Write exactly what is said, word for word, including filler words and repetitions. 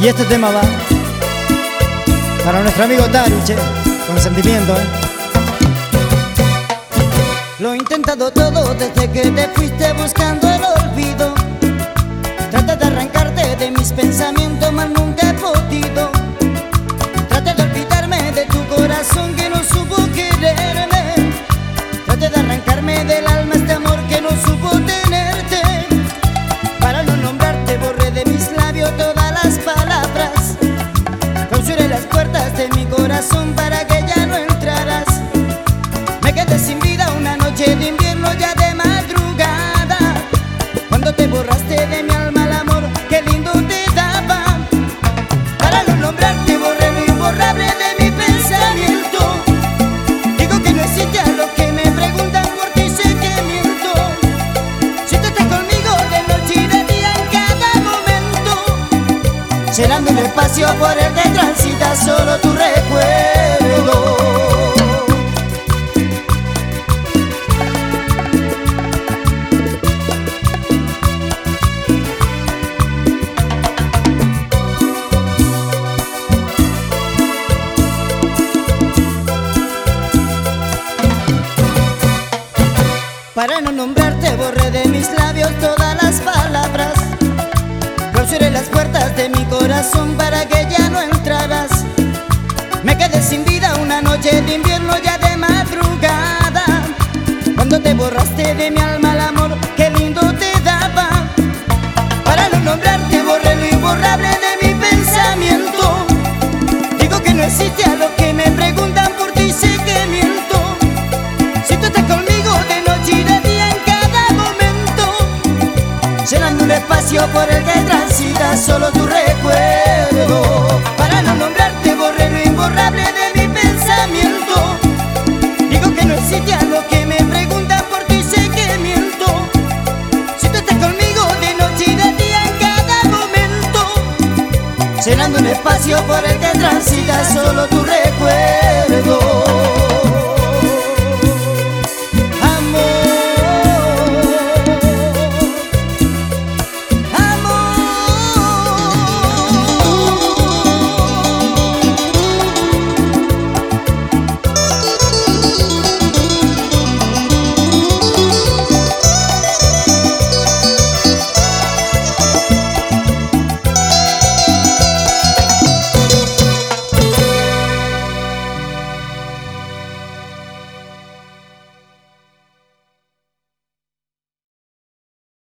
Y este tema va para nuestro amigo Taruche, con sentimiento, ¿eh? Lo he intentado todo desde que te fuiste buscando el olvido. Trata de arrancarte de mis pensamientos, mas nunca he podido. Trata de olvidarme de tu corazón que no supo quererme. Trata de arrancarme del alma este amor que no supo tenerte. Para no nombrarte borré de mis labios todas las palabras. Clausuré las puertas de mi corazón para que ya no entraras. Me quedé sin vida una noche de invierno ya de madrugada. Cuando te borraste de mi alma el amor que lindo te daba. Para no nombrarte borré lo imborrable de mi pensamiento. Digo que no existe a lo que me preguntan por ti sé que miento. Si tú estás conmigo de noche y de día en cada momento, llenando el espacio por el que transita solo tu recuerdo. Para no nombrarte borré de mis labios todas las palabras. Clausuré las puertas de mi corazón para que ya no entraras. Me quedé sin vida una noche de invierno ya de madrugada. Cuando te borraste de mi alma el amor que lindo te daba. Para no nombrarte borré lo imborrable de mi pensamiento. Digo que no existe a lo que me preguntan por ti sé que miento. Si tú estás conmigo de noche y de día en cada momento, llenando un espacio por el que transita solo tu recuerdo. Para no nombrarte borré lo imborrable de mi pensamiento. Digo que no existe a lo que me preguntan por ti sé que miento. Si tú estás conmigo de noche y de día en cada momento, llenando un espacio por el que transita solo tu recuerdo.